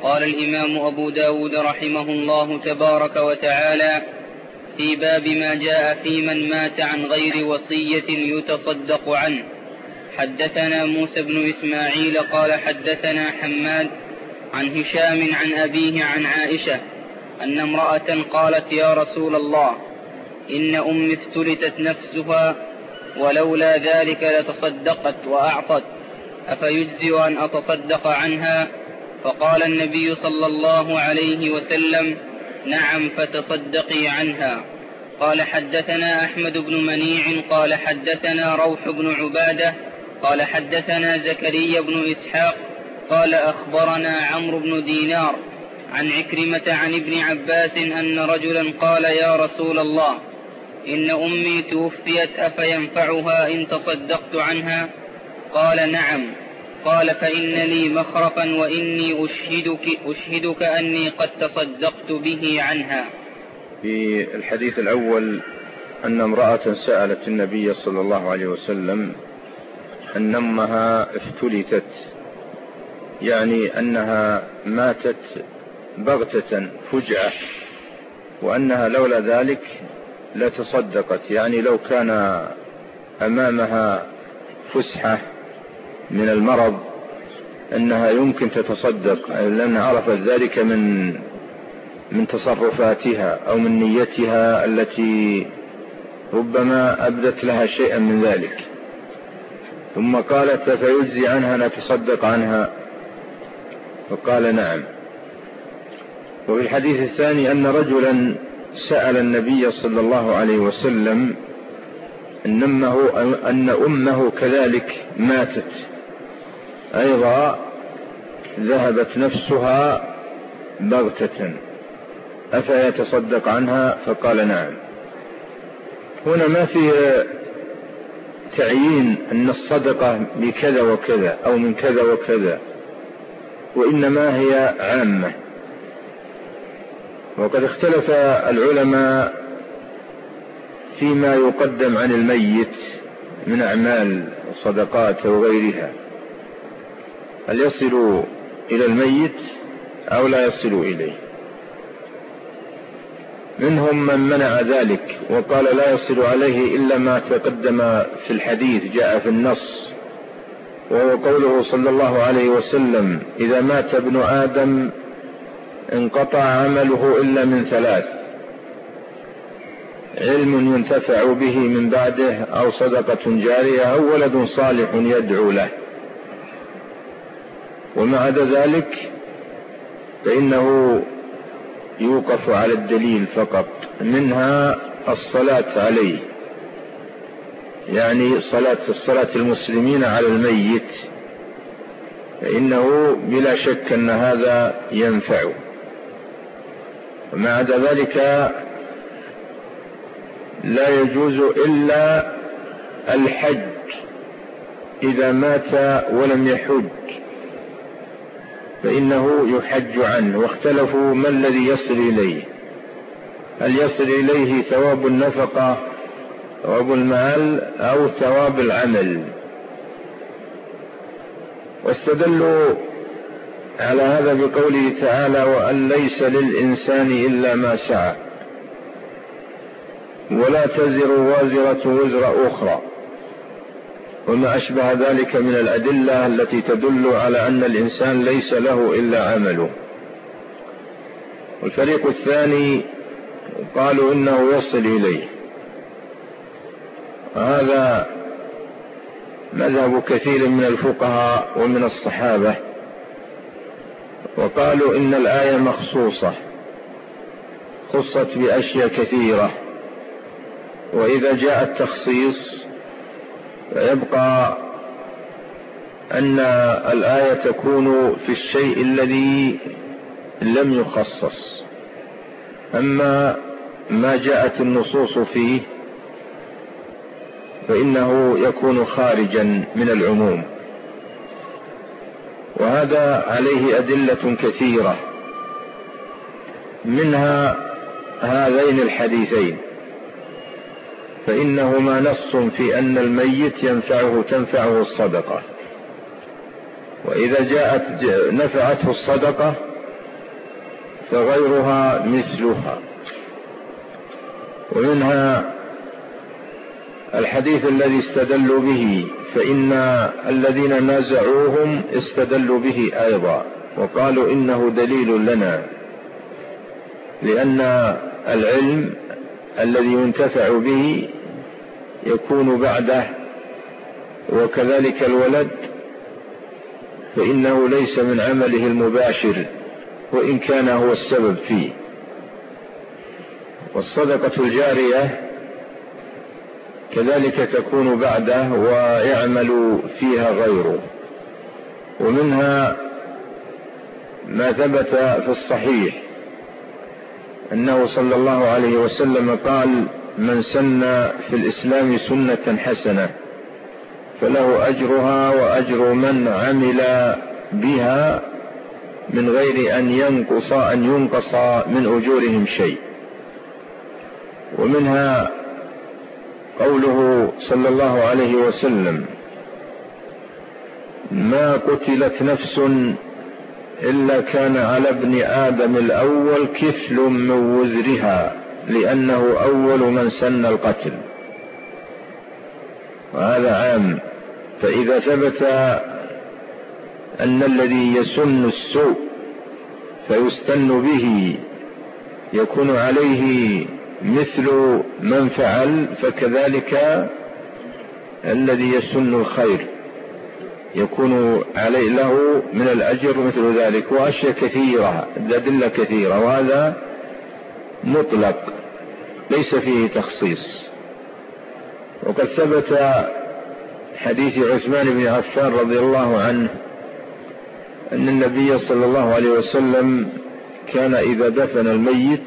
قال الإمام أبو داود رحمه الله تبارك وتعالى في باب ما جاء في من مات عن غير وصية يتصدق عنه. حدثنا موسى بن إسماعيل قال حدثنا حماد عن هشام عن أبيه عن عائشة أن امرأة قالت يا رسول الله إن أمي افتلتت نفسها ولولا ذلك لتصدقت وأعطت، أفيجزئ أن أتصدق عنها؟ فقال النبي صلى الله عليه وسلم نعم فتصدقي عنها. قال حدثنا أحمد بن منيع قال حدثنا روح بن عبادة قال حدثنا زكريا بن إسحاق قال أخبرنا عمرو بن دينار عن عكرمة عن ابن عباس أن رجلا قال يا رسول الله إن أمي توفيت أفينفعها إن تصدقت عنها؟ قال نعم. قال فإن لي مخرقا وإني أشهدك أني قد تصدقت به عنها. في الحديث الأول أن امرأة سألت النبي صلى الله عليه وسلم أن أمها افتلتت، يعني أنها ماتت بغتة فجأة، وأنها لولا ذلك لتصدقت، يعني لو كان أمامها فسحة من المرض أنها يمكن تتصدق، لأنها عرفت ذلك من تصرفاتها أو من نيتها التي ربما أبدت لها شيئا من ذلك. ثم قالت فيجزي عنها نتصدق عنها؟ فقال نعم. وفي الحديث الثاني أن رجلا سأل النبي صلى الله عليه وسلم أن أمه كذلك ماتت أيضا، ذهبت نفسها بغتة، أفيتصدق عنها؟ فقال نعم. هنا ما في تعيين أن الصدقة بكذا وكذا أو من كذا وكذا، وإنما هي عامة. وقد اختلف العلماء فيما يقدم عن الميت من أعمال وصدقات وغيرها، هل يصل إلى الميت أو لا يصل إليه؟ منهم من منع ذلك وقال لا يصل عليه إلا ما تقدم في الحديث جاء في النص، وهو قوله صلى الله عليه وسلم إذا مات ابن آدم انقطع عمله إلا من ثلاث: علم ينتفع به من بعده، أو صدقة جارية، أو ولد صالح يدعو له. وما عدا ذلك فإنه يوقف على الدليل فقط، منها الصلاة عليه، يعني صلاة المسلمين على الميت، فإنه بلا شك أن هذا ينفع. وما عدا ذلك لا يجوز إلا الحج إذا مات ولم يحج فإنه يحج عنه. واختلفوا ما الذي يصل إليه، هل يصل إليه ثواب النفقة، ثواب المال، أو ثواب العمل؟ واستدلوا على هذا بقوله تعالى وأن ليس للإنسان إلا ما سعى ولا تزر وازرة وزر أخرى، وما أشبه ذلك من الأدلة التي تدل على أن الإنسان ليس له إلا عمله. والفريق الثاني قالوا إنه يصل إليه، وهذا مذهب كثير من الفقهاء ومن الصحابة، وقالوا إن الآية مخصوصة، خصت بأشياء كثيرة، وإذا جاء التخصيص فيبقى أن الآية تكون في الشيء الذي لم يخصص، أما ما جاءت النصوص فيه فإنه يكون خارجا من العموم. وهذا عليه أدلة كثيرة، منها هذين الحديثين، فإنهما نص في أن الميت تنفعه الصدقة، وإذا جاءت نفعته الصدقة فغيرها مثلها. ومنها الحديث الذي استدلوا به، فإن الذين نازعوهم استدلوا به أيضا وقالوا إنه دليل لنا، لأن العلم الذي ينتفع به يكون بعده، وكذلك الولد فإنه ليس من عمله المباشر وإن كان هو السبب فيه. والصدقة الجارية كذلك تكون بعده ويعمل فيها غيره. ومنها ما ثبت في الصحيح أنه صلى الله عليه وسلم قال: من سن في الإسلام سنة حسنة فله أجرها وأجر من عمل بها من غير أن ينقص من أجورهم شيء. ومنها قوله صلى الله عليه وسلم: ما قتلت نفس إلا كان على ابن آدم الأول كفل من وزرها لأنه أول من سن القتل. وهذا عام، فإذا ثبت أن الذي يسن السوء فيستن به يكون عليه مثل من فعل، فكذلك الذي يسن الخير يكون عليه له من الأجر مثل ذلك. وأشياء كثيرة، أدلة كثيرة، وهذا مطلق ليس فيه تخصيص. وقد ثبت حديث عثمان بن عفان رضي الله عنه أن النبي صلى الله عليه وسلم كان إذا دفن الميت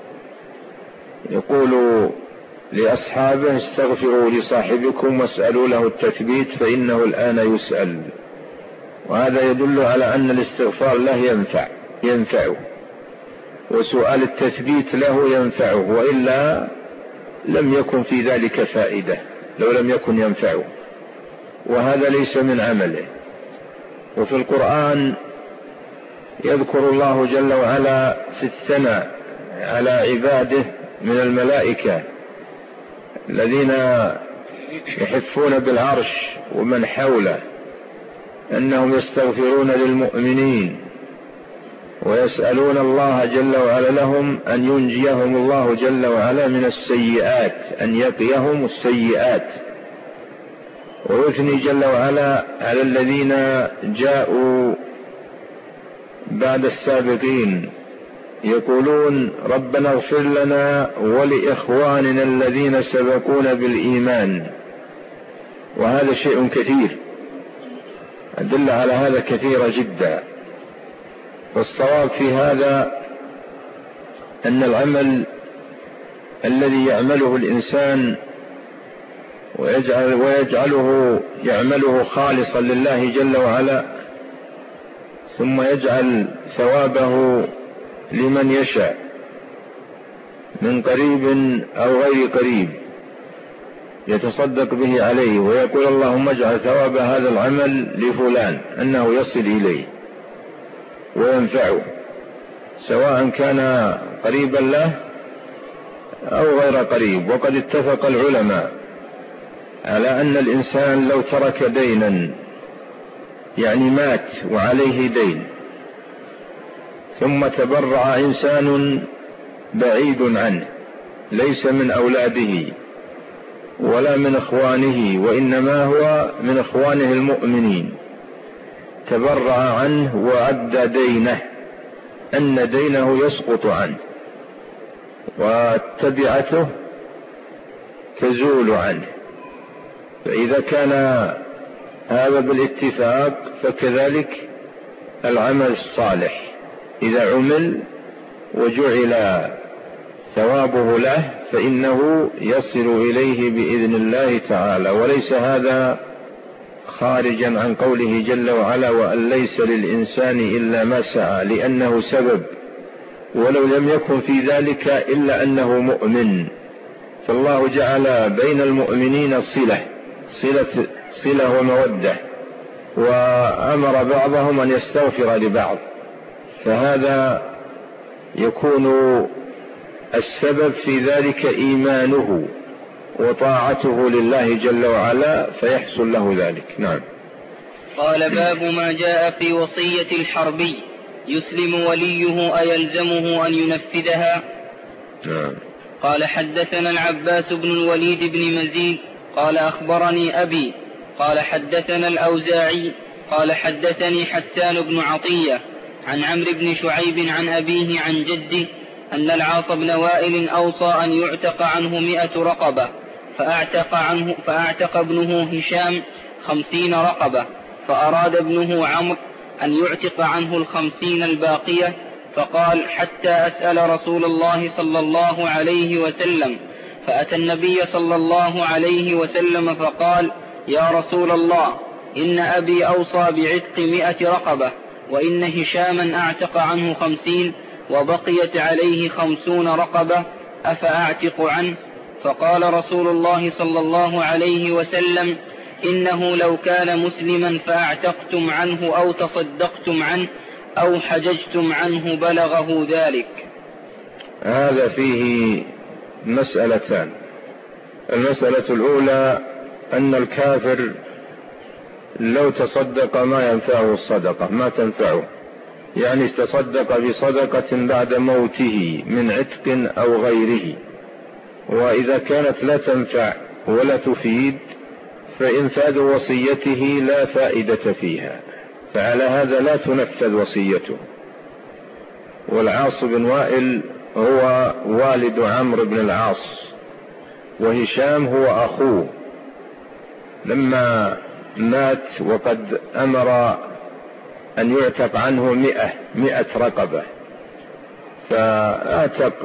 يقول لأصحابه: استغفروا لصاحبكم واسألوا له التثبيت فإنه الآن يسأل. وهذا يدل على أن الاستغفار له ينفعه، وسؤال التثبيت له ينفعه، وإلا لم يكن في ذلك فائدة لو لم يكن ينفعه، وهذا ليس من عمله. وفي القرآن يذكر الله جل وعلا في الثناء على عباده من الملائكة الذين يحفون بالعرش ومن حوله أنهم يستغفرون للمؤمنين ويسألون الله جل وعلا لهم أن ينجيهم الله جل وعلا من السيئات، أن يقيهم السيئات. ويثني جل وعلا على الذين جاءوا بعد السابقين يقولون: ربنا اغفر لنا ولإخواننا الذين سبقونا بالإيمان. وهذا شيء كثير، أدلة على هذا كثيرة جدا. والصواب في هذا أن العمل الذي يعمله الإنسان ويجعله يعمله خالصا لله جل وعلا، ثم يجعل ثوابه لمن يشاء من قريب أو غير قريب يتصدق به عليه، ويقول: اللهم اجعل ثواب هذا العمل لفلان أنه يصل إليه وينفعه، سواء كان قريبا له أو غير قريب. وقد اتفق العلماء على أن الإنسان لو ترك دينا، يعني مات وعليه دين، ثم تبرع إنسان بعيد عنه ليس من أولاده ولا من إخوانه وإنما هو من إخوانه المؤمنين، تبرع عنه وعد دينه أن دينه يسقط عنه وتبعته تزول عنه. فإذا كان هذا بالاتفاق فكذلك العمل الصالح إذا عمل وجعل ثوابه له فإنه يصل إليه بإذن الله تعالى. وليس هذا خارجا عن قوله جل وعلا: وأن ليس للإنسان إلا ما سعى، لأنه سبب، ولو لم يكن في ذلك إلا أنه مؤمن. فالله جعل بين المؤمنين صلة ومودة، وأمر بعضهم أن يستغفر لبعض، فهذا يكون السبب في ذلك إيمانه وطاعته لله جل وعلا فيحصل له ذلك. نعم. قال باب ما جاء في وصية الحربي يسلم وليه أيلزمه أن ينفذها؟ نعم. قال حدثنا العباس بن الوليد بن مزيد قال أخبرني أبي قال حدثنا الأوزاعي قال حدثني حسان بن عطية عن عمرو بن شعيب عن أبيه عن جده أن العاص بن وائل أوصى أن يعتق عنه 100 رقبة فأعتق ابنه هشام 50 رقبة، فأراد ابنه عمرو أن يعتق عنه 50 الباقية، فقال حتى أسأل رسول الله صلى الله عليه وسلم، فأتى النبي صلى الله عليه وسلم فقال يا رسول الله إن أبي أوصى بعتق 100 رقبة وإن هشاما أعتق عنه 50 وبقيت عليه 50 رقبة أفأعتق عنه؟ فقال رسول الله صلى الله عليه وسلم إنه لو كان مسلما فأعتقتم عنه أو تصدقتم عنه أو حججتم عنه بلغه ذلك. هذا فيه مسألتان. المسألة الأولى أن الكافر لو تصدق ما ينفعه الصدقة ما تنفعه، يعني تصدق بصدقة بعد موته من عتق أو غيره، وإذا كانت لا تنفع ولا تفيد فإنفاذ وصيته لا فائدة فيها، فعلى هذا لا تنفذ وصيته. والعاص بن وائل هو والد عمرو بن العاص، وهشام هو أخوه. لما مات وقد أمر أن يعتق عنه 100 رقبة، فأعتق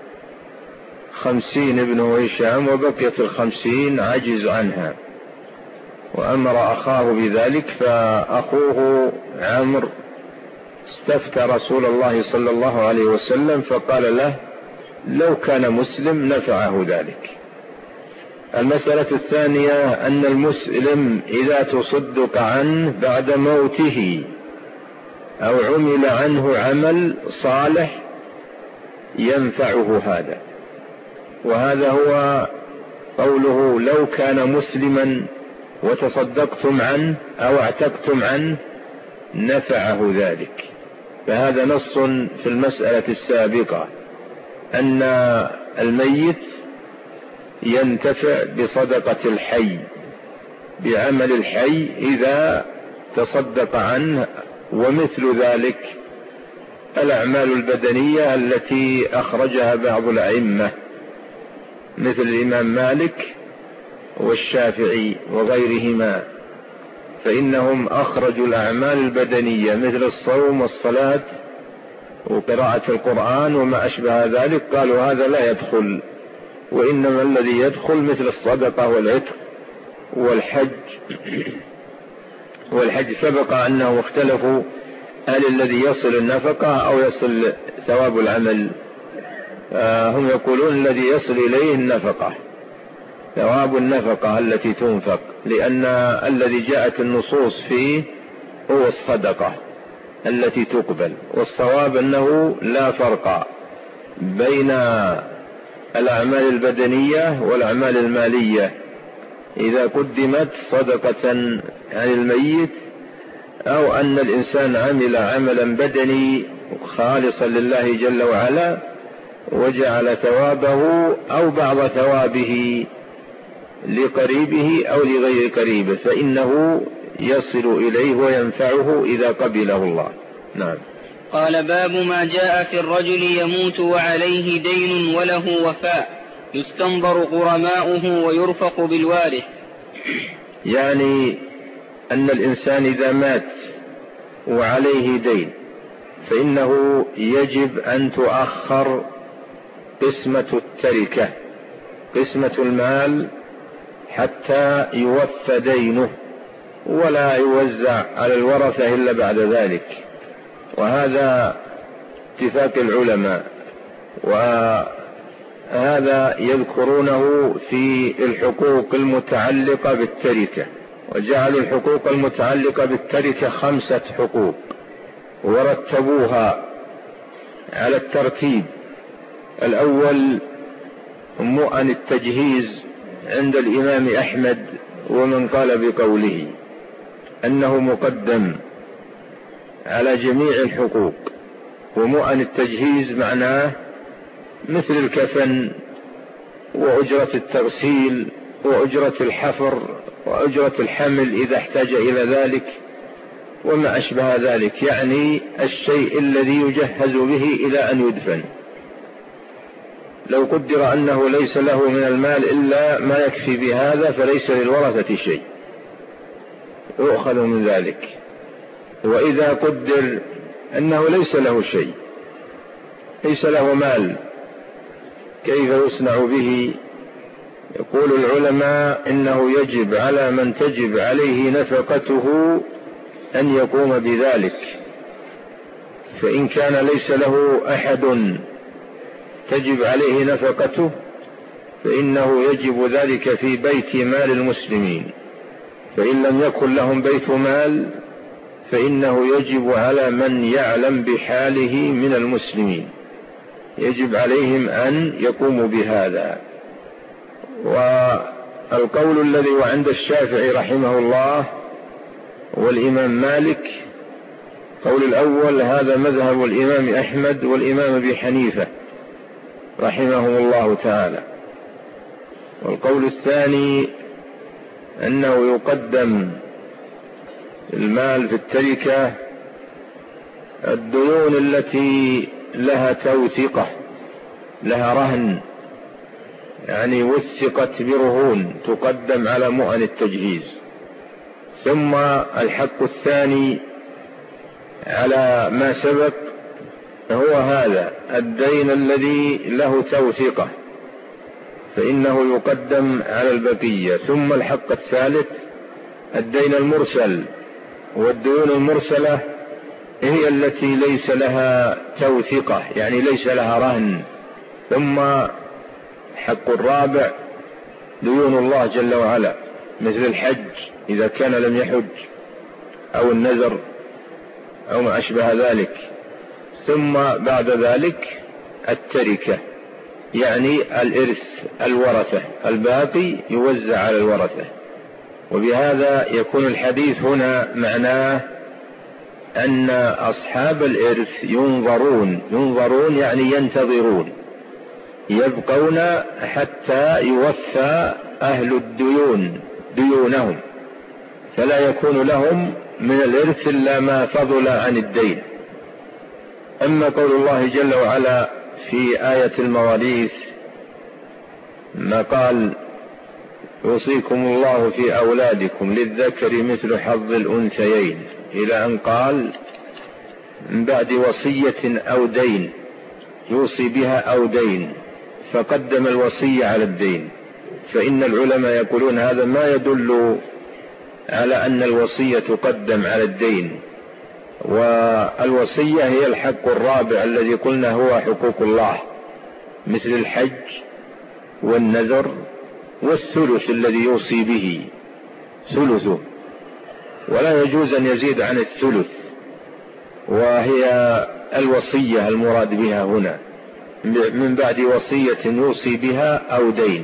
50 ابنه هشام وبقيت 50 عجز عنها، وأمر أخاه بذلك، فأخوه عمرو استفتى رسول الله صلى الله عليه وسلم فقال له لو كان مسلم نفعه ذلك. المسألة الثانية أن المسلم إذا تصدق عنه بعد موته أو عمل عنه عمل صالح ينفعه هذا، وهذا هو قوله لو كان مسلما وتصدقتم عنه أو اعتقتم عنه نفعه ذلك. فهذا نص في المسألة السابقة أن الميت ينتفع بصدقة الحي، بعمل الحي إذا تصدق عنه. ومثل ذلك الأعمال البدنية التي أخرجها بعض الأئمة مثل الإمام مالك والشافعي وغيرهما، فإنهم أخرجوا الأعمال البدنية مثل الصوم والصلاة وقراءة القرآن وما أشبه ذلك، قالوا هذا لا يدخل، وإنما الذي يدخل مثل الصدقة والعتق والحج سبق أنه اختلفوا هل الذي يصل النفقة أو يصل ثواب العمل. هم يقولون الذي يصل إليه النفقة، ثواب النفقة التي تنفق، لأن الذي جاءت النصوص فيه هو الصدقة التي تقبل. والصواب أنه لا فرق بين الأعمال البدنية والأعمال المالية، إذا قدمت صدقة عن الميت أو أن الإنسان عمل عملا بدني خالصا لله جل وعلا وجعل ثوابه أو بعض ثوابه لقريبه أو لغير قريبه فإنه يصل إليه وينفعه إذا قبله الله. نعم. قال باب ما جاء في الرجل يموت وعليه دين وله وفاء يستنظر غرماؤه ويرفق بالوارث. يعني أن الإنسان إذا مات وعليه دين فإنه يجب أن تؤخر قسمة التركة، قسمة المال، حتى يوفى دينه ولا يوزع على الورثة إلا بعد ذلك. وهذا اتفاق العلماء، وهذا يذكرونه في الحقوق المتعلقة بالتركة، وجعلوا الحقوق المتعلقة بالتركة 5 حقوق ورتبوها على الترتيب. الأول مؤن التجهيز عند الإمام أحمد ومن قال بقوله أنه مقدم على جميع الحقوق. ومؤن التجهيز معناه مثل الكفن وأجرة التغسيل وأجرة الحفر وأجرة الحمل إذا احتاج إلى ذلك وما أشبه ذلك، يعني الشيء الذي يجهز به إلى أن يدفن. لو قدر أنه ليس له من المال إلا ما يكفي بهذا فليس للورثة شيء، يؤخذ من ذلك. وإذا قدر أنه ليس له شيء، ليس له مال، كيف يصنع به؟ يقول العلماء إنه يجب على من تجب عليه نفقته أن يقوم بذلك. فإن كان ليس له أحد تجب عليه نفقته فإنه يجب ذلك في بيت مال المسلمين. فإن لم يكن لهم بيت مال فإنه يجب على من يعلم بحاله من المسلمين، يجب عليهم أن يقوموا بهذا. والقول الذي وعند الشافعي رحمه الله والإمام مالك، قول الأول هذا مذهب الإمام أحمد والإمام أبي حنيفة رحمهم الله تعالى. والقول الثاني أنه يقدم المال في التركة الديون التي لها توثيقة، لها رهن، يعني وثقت برهون، تقدم على مؤن التجهيز. ثم الحق الثاني على ما سبق هو هذا الدين الذي له توثيقة فإنه يقدم على البقية. ثم الحق الثالث الدين المرسل، والديون المرسلة هي التي ليس لها توثيقة، يعني ليس لها رهن. ثم حق الرابع ديون الله جل وعلا مثل الحج إذا كان لم يحج أو النذر أو ما أشبه ذلك. ثم بعد ذلك التركة، يعني الإرث، الورثة، الباقي يوزع على الورثة. وبهذا يكون الحديث هنا معناه أن أصحاب الإرث ينظرون يعني ينتظرون، يبقون حتى يوفى أهل الديون ديونهم، فلا يكون لهم من الإرث إلا ما فضل عن الدين. أما قول الله جل وعلا في آية المواريث ما قال يوصيكم الله في أولادكم للذكر مثل حظ الأنثيين إلى أن قال من بعد وصية أو دين يوصي بها أو دين، فقدم الوصية على الدين. فإن العلماء يقولون هذا ما يدل على أن الوصية تقدم على الدين. والوصية هي الحق الرابع الذي قلنا هو حقوق الله مثل الحج والنذر والثلث الذي يوصي به ثلثه، ولا يجوز أن يزيد عن الثلث، وهي الوصية المراد بها هنا من بعد وصية يوصي بها أو دين،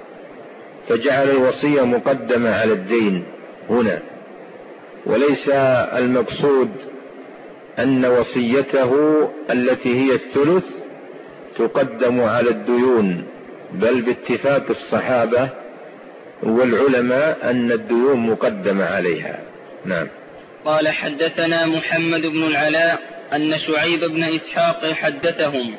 فجعل الوصية مقدمة على الدين هنا. وليس المقصود أن وصيته التي هي الثلث تقدم على الديون، بل باتفاق الصحابة والعلماء أن الديون مقدمة عليها. نعم. قال حدثنا محمد بن العلاء أن شعيب بن إسحاق حدثهم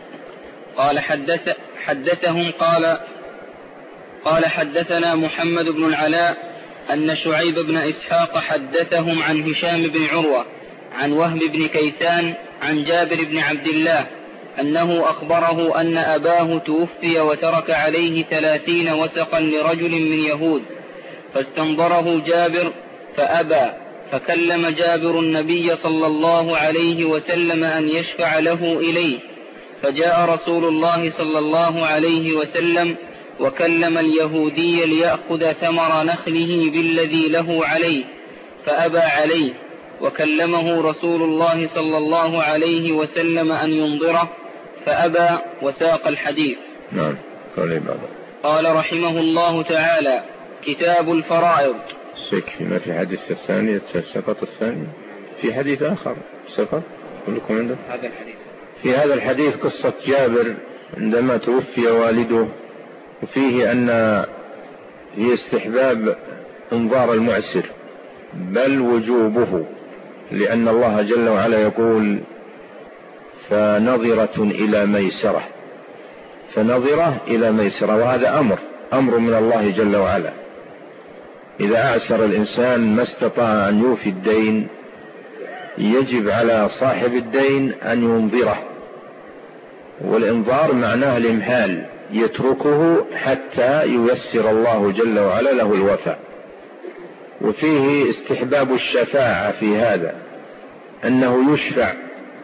قال حدثنا محمد بن العلاء أن شعيب بن إسحاق حدثهم عن هشام بن عروة عن وهب بن كيسان عن جابر بن عبد الله أنه أخبره أن أباه توفي وترك عليه 30 وسقا لرجل من يهود، فاستنظره جابر فأبى، فكلم جابر النبي صلى الله عليه وسلم أن يشفع له إليه، فجاء رسول الله صلى الله عليه وسلم وكلم اليهودي ليأخذ ثمر نخله بالذي له عليه، فأبى عليه، وكلمه رسول الله صلى الله عليه وسلم أن ينظره، فأبى وساق الحديث. نعم. قال رحمه الله تعالى: كتاب الفرائض. يكفي ما في حديث الثاني سقط الثاني في حديث آخر سقط كلكم عنده هذا الحديث. في هذا الحديث قصة جابر عندما توفي والده، وفيه أن هي استحباب انظار المعسر بل وجوبه، لأن الله جل وعلا يقول: فنظرة إلى ميسرة، فنظرة إلى ميسرة، وهذا أمر من الله جل وعلا. إذا أعسر الإنسان ما استطاع أن يوفي الدين يجب على صاحب الدين أن ينظره، والإنظار معناه الإمهال، يتركه حتى ييسر الله جل وعلا له الوفاء. وفيه استحباب الشفاعة في هذا، أنه يشفع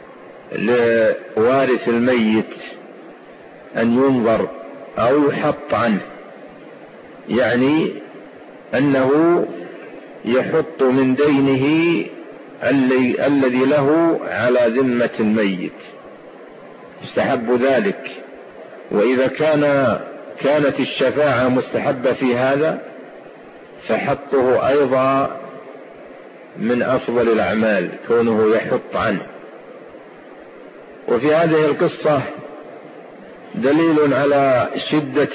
لوارث الميت أن ينظر أو يحط عنه، يعني أنه يحط من دينه الذي له على ذمة الميت، يستحب ذلك. وإذا كانت الشفاعة مستحبة في هذا فحطه أيضا من أفضل الأعمال، كونه يحط عنه. وفي هذه القصة دليل على شدة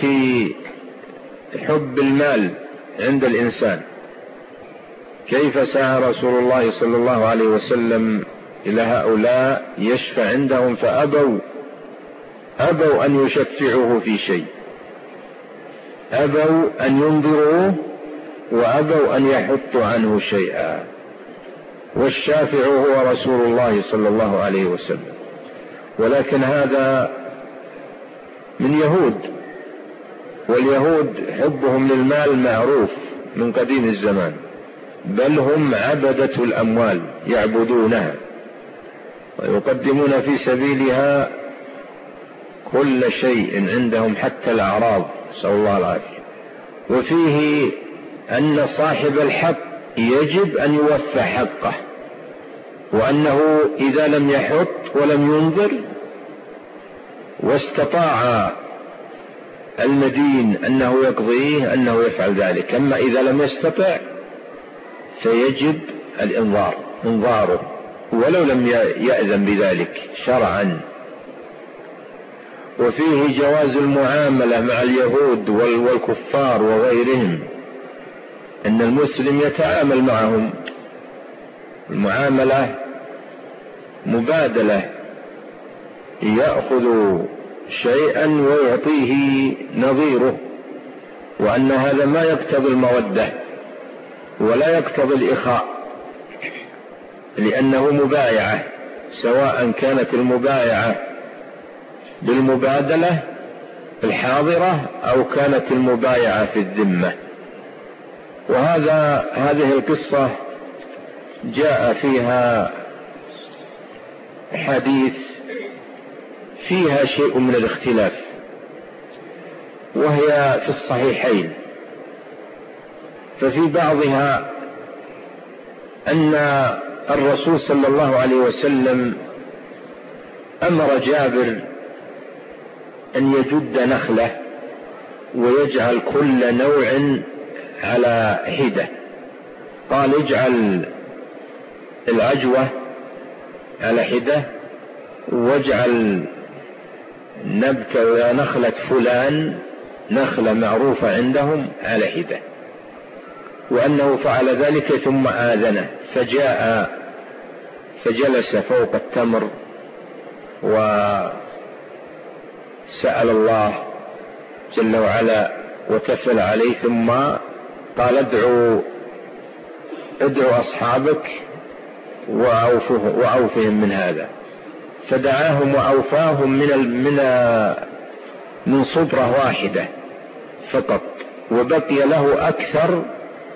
حب المال عند الإنسان. كيف سعى رسول الله صلى الله عليه وسلم إلى هؤلاء يشفع عندهم، فأبوا أن يشفعوه في شيء، أبوا أن ينذروه، وأبوا أن يحطوا عنه شيئا، والشافع هو رسول الله صلى الله عليه وسلم. ولكن هذا من يهود، واليهود حبهم للمال معروف من قديم الزمان، بل هم عبدة الأموال يعبدونها ويقدمون في سبيلها كل شيء عندهم حتى الأعراض، نسأل الله العافية. وفيه أن صاحب الحق يجب أن يوفى حقه، وأنه إذا لم يحط ولم ينظر واستطاع المدين أنه يقضيه أنه يفعل ذلك، أما إذا لم يستطع فيجب انظاره ولو لم يأذن بذلك شرعا. وفيه جواز المعاملة مع اليهود والكفار وغيرهم، أن المسلم يتعامل معهم المعاملة مبادلة، يأخذ شيئا ويعطيه نظيره، وأن هذا ما يقتضي المودة ولا يقتضي الإخاء، لأنه مبايعة، سواء كانت المبايعة بالمبادلة الحاضرة أو كانت المبايعة في الذمة. هذه القصة جاء فيها حديث فيها شيء من الاختلاف، وهي في الصحيحين. ففي بعضها أن الرسول صلى الله عليه وسلم أمر جابر أن يجد نخلة ويجعل كل نوع على حدة، قال: اجعل العجوة على حدة، واجعل نخلة فلان نخلة معروفة عندهم على حدة. وأنه فعل ذلك ثم آذنه، فجاء فجلس فوق التمر وسأل الله جل وعلا وتفل عليه، ثم قال: ادعوا أصحابك وأوفهم من هذا. فدعاهم وأوفاهم من صبرة واحدة فقط، وبقي له أكثر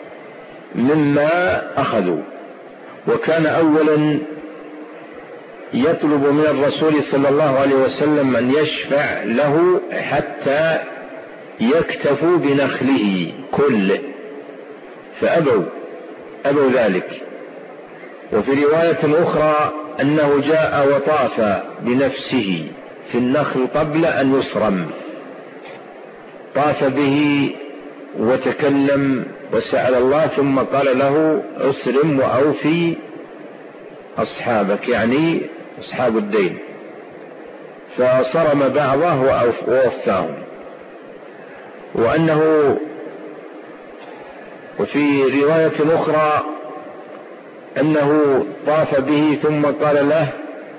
مما أخذوا. وكان أولا يطلب من الرسول صلى الله عليه وسلم أن يشفع له حتى يكتفوا بنخله كله، فأبوا ذلك. وفي رواية أخرى أنه جاء وطاف بنفسه في النخل قبل أن يصرم، طاف به وتكلم وسأل الله، ثم قال له أسرم وأوفي أصحابك، يعني أصحاب الدين، فصرم بعضه ووفاهم. وفي رواية أخرى أنه طاف به ثم قال له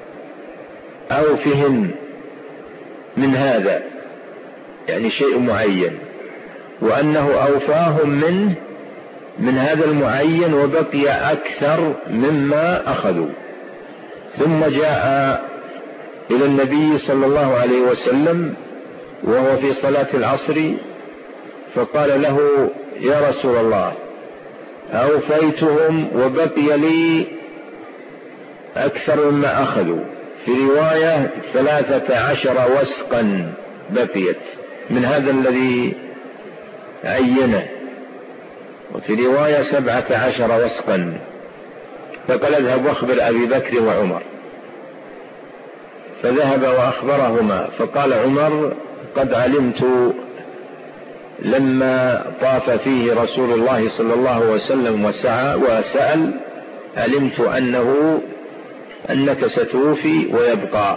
أوفهم من هذا، يعني شيء معين، وأنه أوفاهم من هذا المعين وبقي أكثر مما أخذوا. ثم جاء إلى النبي صلى الله عليه وسلم وهو في صلاة العصر فقال له يا رسول الله أوفيتهم وبقي لي أكثر مما أخذوا، في رواية 13 وسقا بقيت من هذا الذي عينه، وفي رواية 17 وسقا، فقال اذهب واخبر أبي بكر وعمر، فذهب وأخبرهما، فقال عمر قد علمت لما طاف فيه رسول الله صلى الله عليه وسلم وسأل علمت أنك ستوفي ويبقى.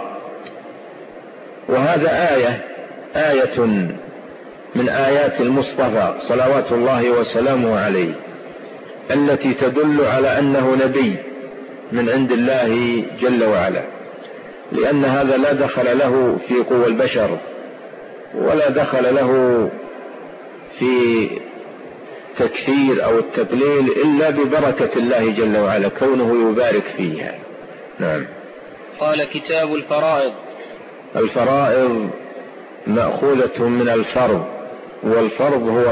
وهذا آية من آيات المصطفى صلوات الله وسلامه عليه، التي تدل على أنه نبي من عند الله جل وعلا، لأن هذا لا دخل له في قوى البشر ولا دخل له في تكثير أو التقليل إلا ببركة الله جل وعلا كونه يبارك فيها. نعم. قال كتاب الفرائض. الفرائض مأخوذة من الفرض، والفرض هو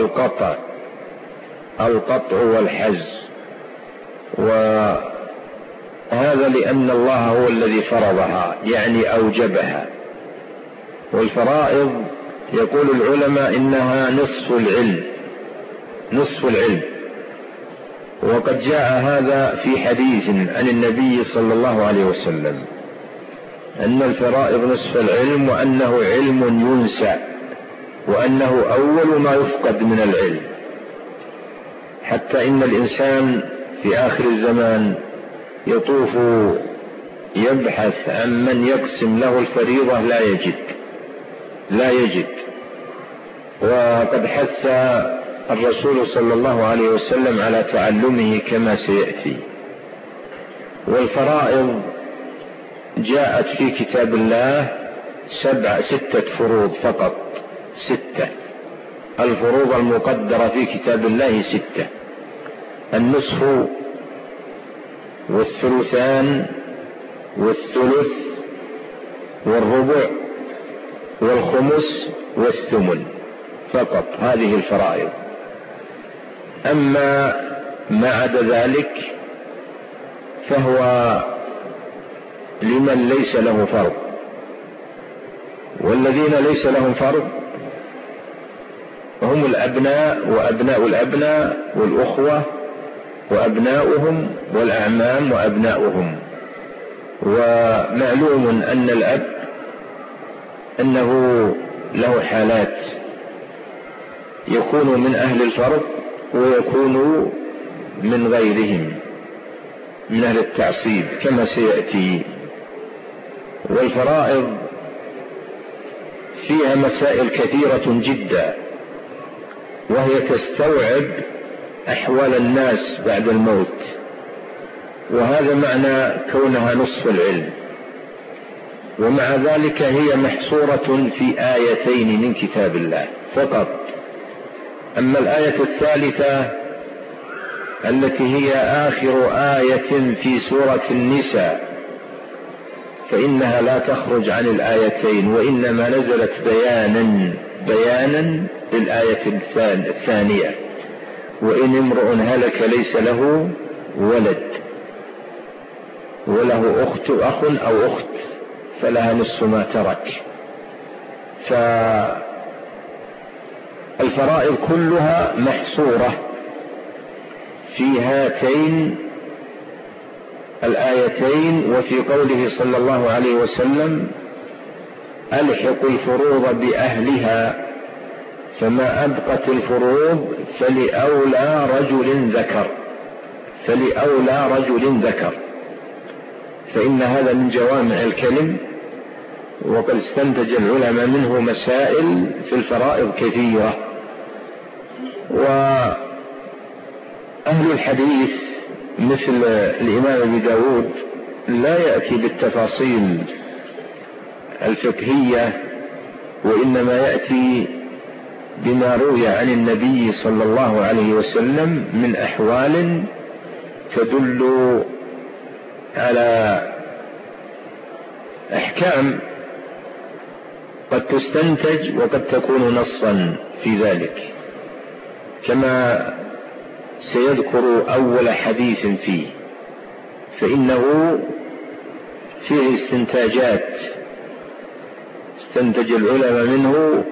القطع والحز، وهذا لأن الله هو الذي فرضها يعني أوجبها. والفرائض يقول العلماء إنها نصف العلم، وقد جاء هذا في حديث عن النبي صلى الله عليه وسلم أن الفرائض نصف العلم، وأنه علم ينسى، وأنه أول ما يفقد من العلم، حتى إن الإنسان في آخر الزمان يطوف يبحث عن من يقسم له الفريضة لا يجد. وقد حث الرسول صلى الله عليه وسلم على تعلمه كما سيأتي. والفرائض جاءت في كتاب الله 6 فروض فقط، 6 الفروض المقدرة في كتاب الله 6: النصف والثلثان والثلث والربع والخمس والثمن، فقط هذه الفرائض. أما ما عدا ذلك فهو لمن ليس له فرض. والذين ليس لهم فرض هم الأبناء وأبناء الأبناء والأخوة وأبناؤهم والأعمام وأبناؤهم. ومعلوم أن الأب أنه له حالات، يكون من أهل الفرض ويكون من غيرهم من أهل التعصيب كما سيأتي. والفرائض فيها مسائل كثيرة جدا، وهي تستوعب أحوال الناس بعد الموت، وهذا معنى كونها نصف العلم. ومع ذلك هي محصورة في آيتين من كتاب الله فقط. أما الآية الثالثة التي هي آخر آية في سورة النساء فإنها لا تخرج عن الآيتين، وإنما نزلت بيانا للآية الثانية: وإن امرؤ هلك ليس له ولد وله أخ أو أخت فلها نصف ما ترك. فالفرائض كلها محصورة في هاتين الآيتين. وفي قوله صلى الله عليه وسلم: ألحق الفروض بأهلها، فما أبقت الفروض فلأولى رجل ذكر، فإن هذا من جوامع الكلم، وقد استنتج العلماء منه مسائل في الفرائض كثيرة. وأهل الحديث مثل الإمام أبي داود لا يأتي بالتفاصيل الفقهية، وإنما يأتي بما روي عن النبي صلى الله عليه وسلم من أحوال تدل على أحكام قد تستنتج وقد تكون نصا في ذلك، كما سيذكر أول حديث فيه، فإنه فيه استنتاجات استنتج العلماء منه،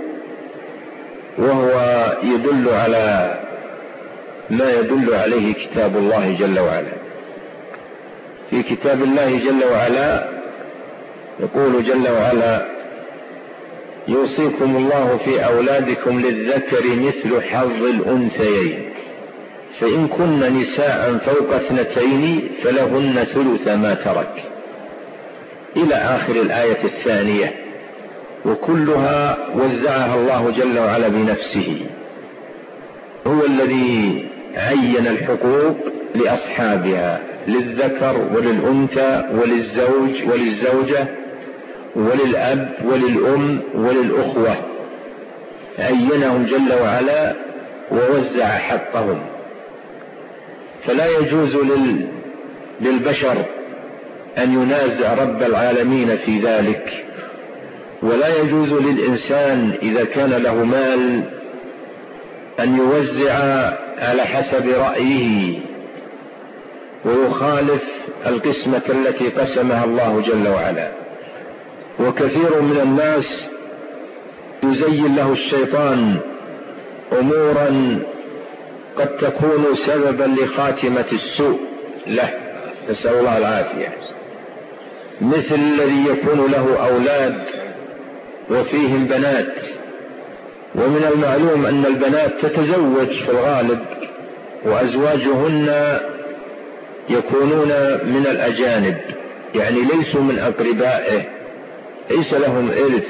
وهو يدل على ما يدل عليه كتاب الله جل وعلا. في كتاب الله جل وعلا يقول جل وعلا: يوصيكم الله في أولادكم للذكر مثل حظ الأنثيين، فإن كن نساء فوق 2 فلهن ثلث ما ترك، إلى آخر الآية الثانية، وكلها وزعها الله جل وعلا بنفسه. هو الذي عين الحقوق لأصحابها، للذكر وللأنثى وللزوج وللزوجة وللأب وللأم وللأخوة، عينهم جل وعلا ووزع حقهم. فلا يجوز للبشر أن ينازع رب العالمين في ذلك، ولا يجوز للإنسان إذا كان له مال أن يوزع على حسب رأيه ويخالف القسمة التي قسمها الله جل وعلا. وكثير من الناس يزين له الشيطان أمورا قد تكون سببا لخاتمة السوء له، نسأل الله العافية، مثل الذي يكون له أولاد وفيهم بنات، ومن المعلوم أن البنات تتزوج في الغالب، وأزواجهن يكونون من الأجانب، يعني ليسوا من أقربائه، ليس لهم إرث.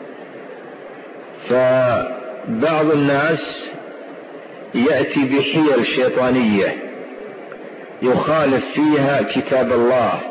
فبعض الناس يأتي بحيل شيطانية يخالف فيها كتاب الله،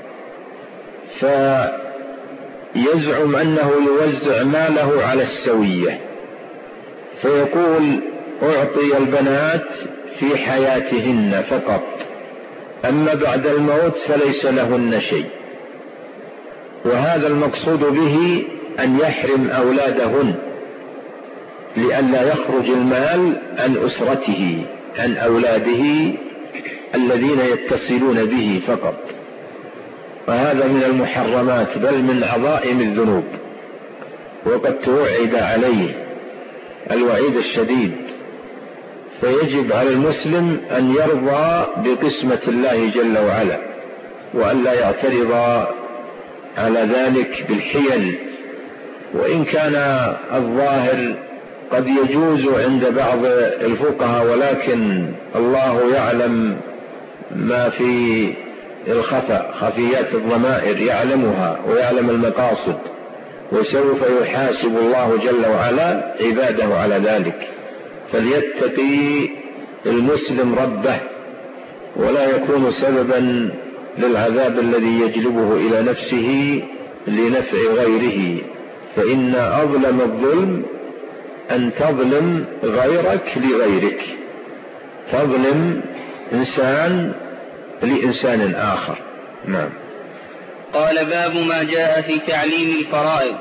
فيزعم أنه يوزع ماله على السوية، فيقول أعطي البنات في حياتهن فقط، أما بعد الموت فليس لهن شيء. وهذا المقصود به أن يحرم أولادهن لئلا يخرج المال عن أسرته، عن أولاده الذين يتصلون به فقط، وهذا من المحرمات بل من عظائم الذنوب، وقد توعد عليه الوعيد الشديد. فيجب على المسلم أن يرضى بقسمة الله جل وعلا، وأن لا يعترض على ذلك بالحيل، وإن كان الظاهر قد يجوز عند بعض الفقهاء، ولكن الله يعلم ما في الخفاء، خفيات الضمائر يعلمها ويعلم المقاصد، وسوف يحاسب الله جل وعلا عباده على ذلك. فليتقي المسلم ربه، ولا يكون سببا للعذاب الذي يجلبه إلى نفسه لنفع غيره، فإن أظلم الظلم أن تظلم غيرك لغيرك، تظلم إنسان لإنسان آخر. نعم. قال: باب ما جاء في تعليم الفرائض.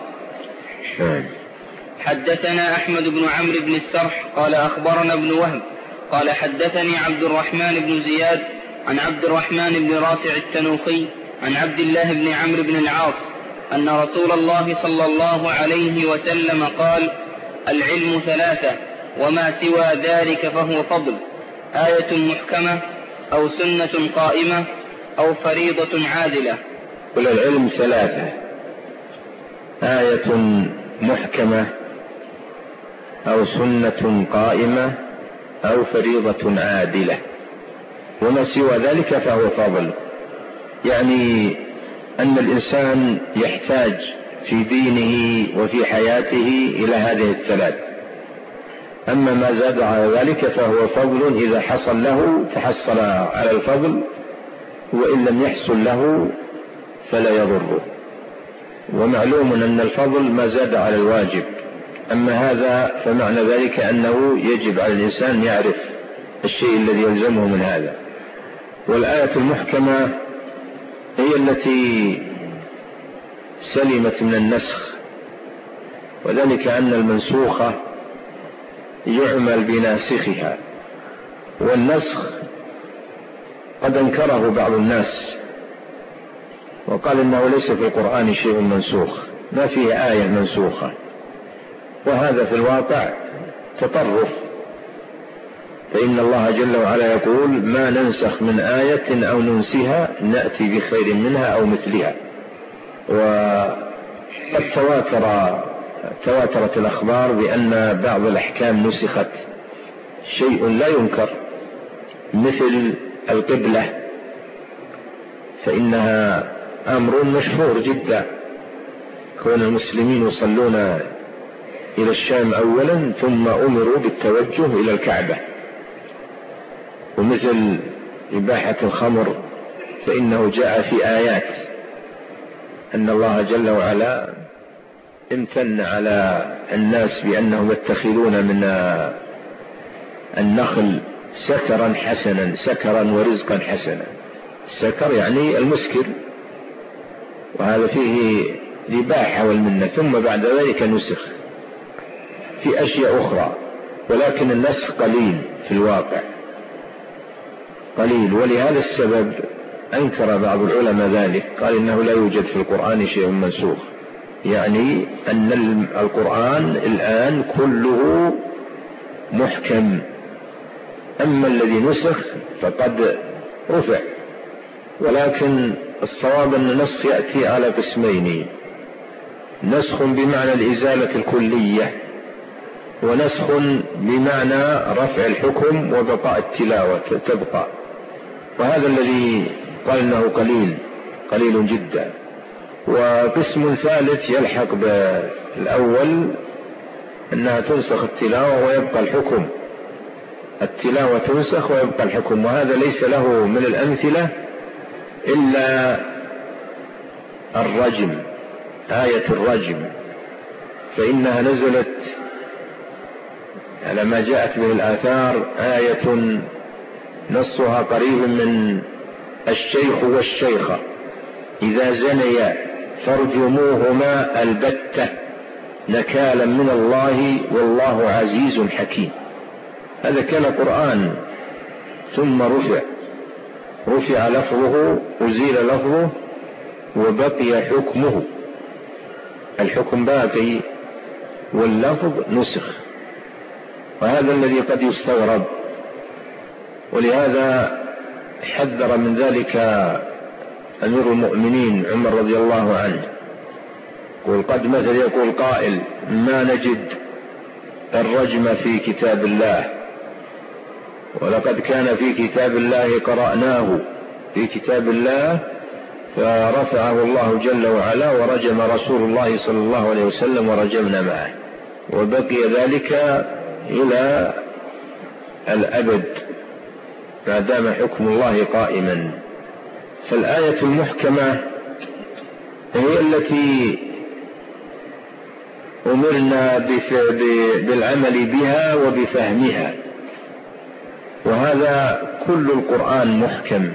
حدثنا أحمد بن عمرو بن السرح قال أخبرنا ابن وهب قال حدثني عبد الرحمن بن زياد عن عبد الرحمن بن رافع التنوخي عن عبد الله بن عمرو بن العاص أن رسول الله صلى الله عليه وسلم قال: العلم 3 وما سوى ذلك فهو فضل، آية محكمة أو سنة قائمة أو فريضة عادلة. العلم 3: آية محكمة أو سنة قائمة أو فريضة عادلة، وما سوى ذلك فهو فضل. يعني أن الإنسان يحتاج في دينه وفي حياته إلى هذه الثلاث. أما ما زاد على ذلك فهو فضل، إذا حصل له تحصل على الفضل، وإن لم يحصل له فلا يضره. ومعلوم أن الفضل ما زاد على الواجب، أما هذا فمعنى ذلك أنه يجب على الإنسان يعرف الشيء الذي يلزمه من هذا. والآية المحكمة هي التي سلمت من النسخ، وذلك أن المنسوخة يعمل بناسخها، والنسخ قد أنكره بعض الناس وقال إنه ليس في القرآن شيء منسوخ، ما فيه آية منسوخة، وهذا في الواقع تطرف، فإن الله جل وعلا يقول: ما ننسخ من آية أو ننسها نأتي بخير منها أو مثلها. وقد تواترت الأخبار بأن بعض الأحكام نسخت، شيء لا ينكر، مثل القبلة، فإنها أمر مشهور جدا، كون المسلمين يصلون إلى الشام أولا ثم أمروا بالتوجه إلى الكعبة. ومثل إباحة الخمر، فإنه جاء في آيات أن الله جل وعلا امتن على الناس بأنهم يتخذون من النخل سكرا حسنا، سكرا ورزقا حسنا. السكر يعني المسكر، وهذا فيه الإباحة والمنة، ثم بعد ذلك نسخ في أشياء أخرى، ولكن النسخ قليل في الواقع، قليل. ولهذا السبب أنكر بعض العلماء ذلك، قال إنه لا يوجد في القرآن شيء منسوخ، يعني أن القرآن الآن كله محكم، أما الذي نسخ فقد رفع. ولكن الصواب أن النسخ يأتي على قسمين: نسخ بمعنى الإزالة الكلية، ونسخ بمعنى رفع الحكم وبقاء التلاوة تبقى، وهذا الذي قال إنه قليل جدا. وقسم ثالث يلحق بالأول، أنها تنسخ التلاوة ويبقى الحكم، التلاوة تنسخ ويبقى الحكم، وهذا ليس له من الأمثلة إلا الرجم، آية الرجم، فإنها نزلت على ما جاءت به الآثار، آية نصها قريب من الشيخ والشيخة إذا زنيا فارجموهما البتة نكالا من الله والله عزيز حكيم. هذا كان قرآن، ثم رفع لفظه، أزيل لفظه، وبقي حكمه، الحكم باقي واللفظ نسخ، وهذا الذي قد يستغرب. ولهذا حذر من ذلك أمير المؤمنين عمر رضي الله عنه، قد مثل يقول قائل: ما نجد الرجم في كتاب الله، ولقد كان في كتاب الله قرأناه في كتاب الله فرفعه الله جل وعلا ورجم رسول الله صلى الله عليه وسلم ورجمنا معه، وبقي ذلك إلى الأبد ما دام حكم الله قائما. فالآية المحكمة هي التي أمرنا بالعمل بها وبفهمها، وهذا كل القرآن محكم،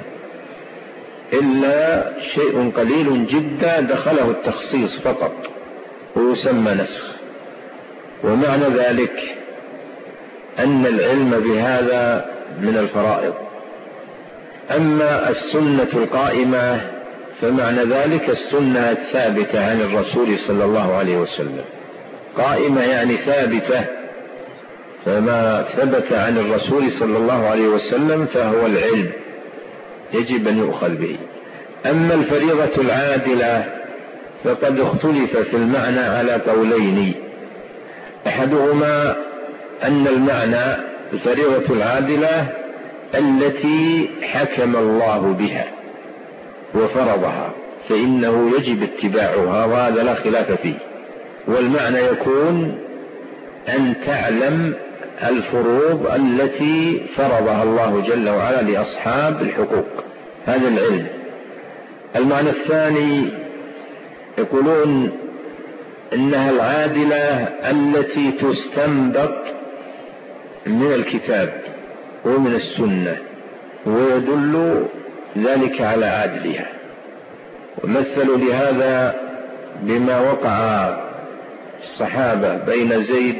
إلا شيء قليل جدا دخله التخصيص فقط ويسمى نسخ. ومعنى ذلك أن العلم بهذا من الفرائض. أما السنة القائمة فمعنى ذلك السنة الثابتة عن الرسول صلى الله عليه وسلم، قائمة يعني ثابتة، فما ثبت عن الرسول صلى الله عليه وسلم فهو العلم، يجب أن يؤخذ به. أما الفريضة العادلة فقد اختلف في المعنى على قولين. أحدهما أن المعنى الفريضة العادلة التي حكم الله بها وفرضها فإنه يجب اتباعها، وهذا لا خلاف فيه. والمعنى يكون أن تعلم الفروض التي فرضها الله جل وعلا لأصحاب الحقوق، هذا العلم. المعنى الثاني يقولون إنها العادلة التي تستنبط من الكتاب ومن السنة ويدل ذلك على عدلها. ومثلوا لهذا بما وقع الصحابة بين زيد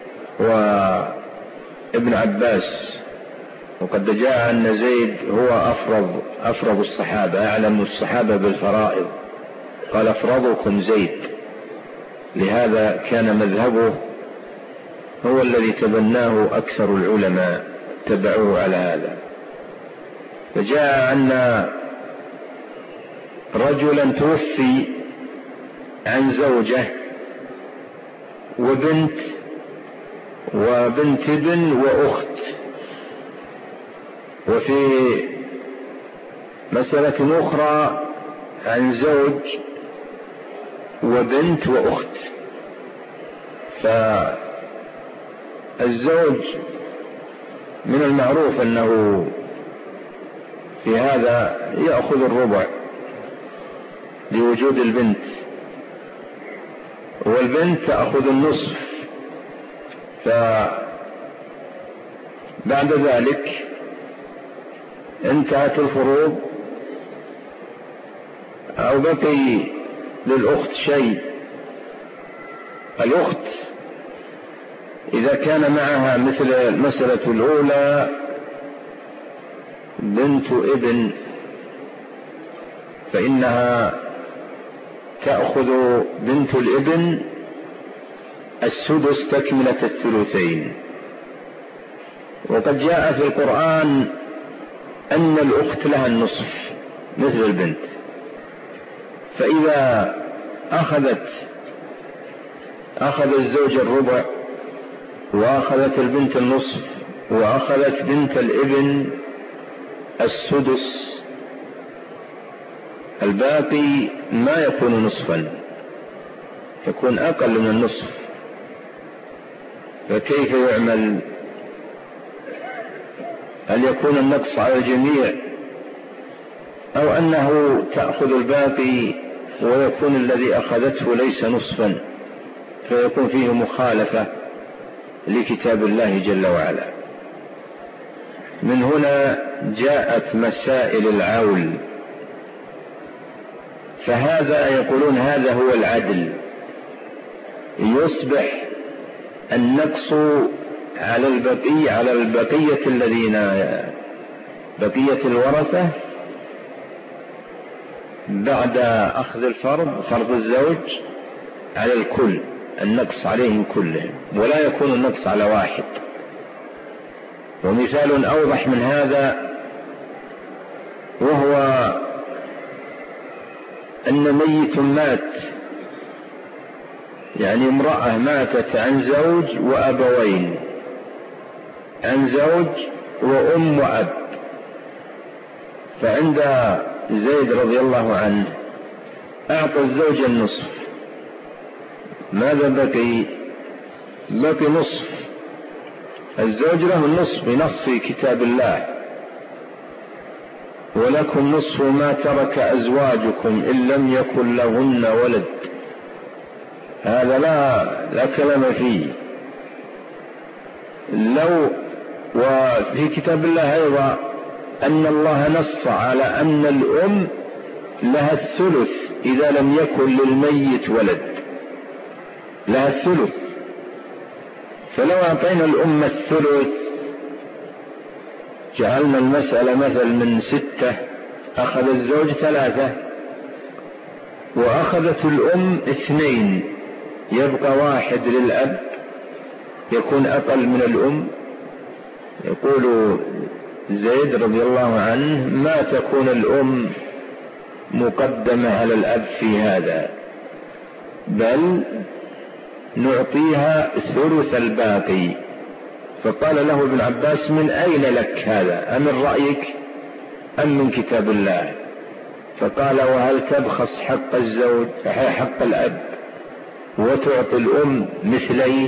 وابن عباس، وقد جاء أن زيد هو أفرض الصحابة، أعلم الصحابة بالفرائض، قال أفرضكم زيد، لهذا كان مذهبه هو الذي تبناه أكثر العلماء، تبعوه على هذا. فجاء أن رجلا توفي عن زوجة وبنت ابن وأخت، وفي مسألة أخرى عن زوج وبنت وأخت. فالزوج من المعروف أنه في هذا يأخذ الربع لوجود البنت، والبنت تأخذ النصف. فبعد ذلك انتهت الفروض أو بقي للأخت شيء. الأخت إذا كان معها مثل المسألة الأولى بنت ابن فإنها تأخذ بنت الابن السدس تكملة الثلثين. وقد جاء في القرآن أن الأخت لها النصف مثل البنت. فإذا أخذ الزوج الربع وأخذت البنت النصف وأخذت بنت الابن السدس، الباقي ما يكون نصفا، يكون أقل من النصف. فكيف يعمل؟ هل يكون النقص على الجميع أو أنه تأخذ الباقي ويكون الذي أخذته ليس نصفا، فيكون فيه مخالفة لكتاب الله جل وعلا. من هنا جاءت مسائل العول. فهذا يقولون هذا هو العدل، يصبح النقص على البقية الذين بقية الورثة بعد أخذ فرض الزوج على الكل، النقص عليهم كلهم، ولا يكون النقص على واحد. ومثال أوضح من هذا وهو أن ميت مات، يعني امرأة ماتت عن زوج وأبوين، عن زوج وأم وأب، فعند زيد رضي الله عنه أعطى الزوج النصف. ماذا بقي نصف. الزوج له النصف بنص كتاب الله: ولكم نصف ما ترك أزواجكم إن لم يكن لهن ولد. هذا لا كلام فيه. وفي كتاب الله أيضا أن الله نص على أن الأم لها الثلث إذا لم يكن للميت ولد، لها الثلث. فلو أعطينا الأم الثلث جعلنا المسألة مثل من 6، أخذ الزوج 3 وأخذت الأم 2، يبقى 1 للأب، يكون أقل من الأم. يقول زيد رضي الله عنه: ما تكون الأم مقدمة على الأب في هذا، بل نعطيها ثلث الباقي. فقال له ابن عباس: من أين لك هذا؟ أمن رأيك أم من كتاب الله؟ فقال: وهل تبخس حق الزوج حق الأب وتعطي الأم مثليه؟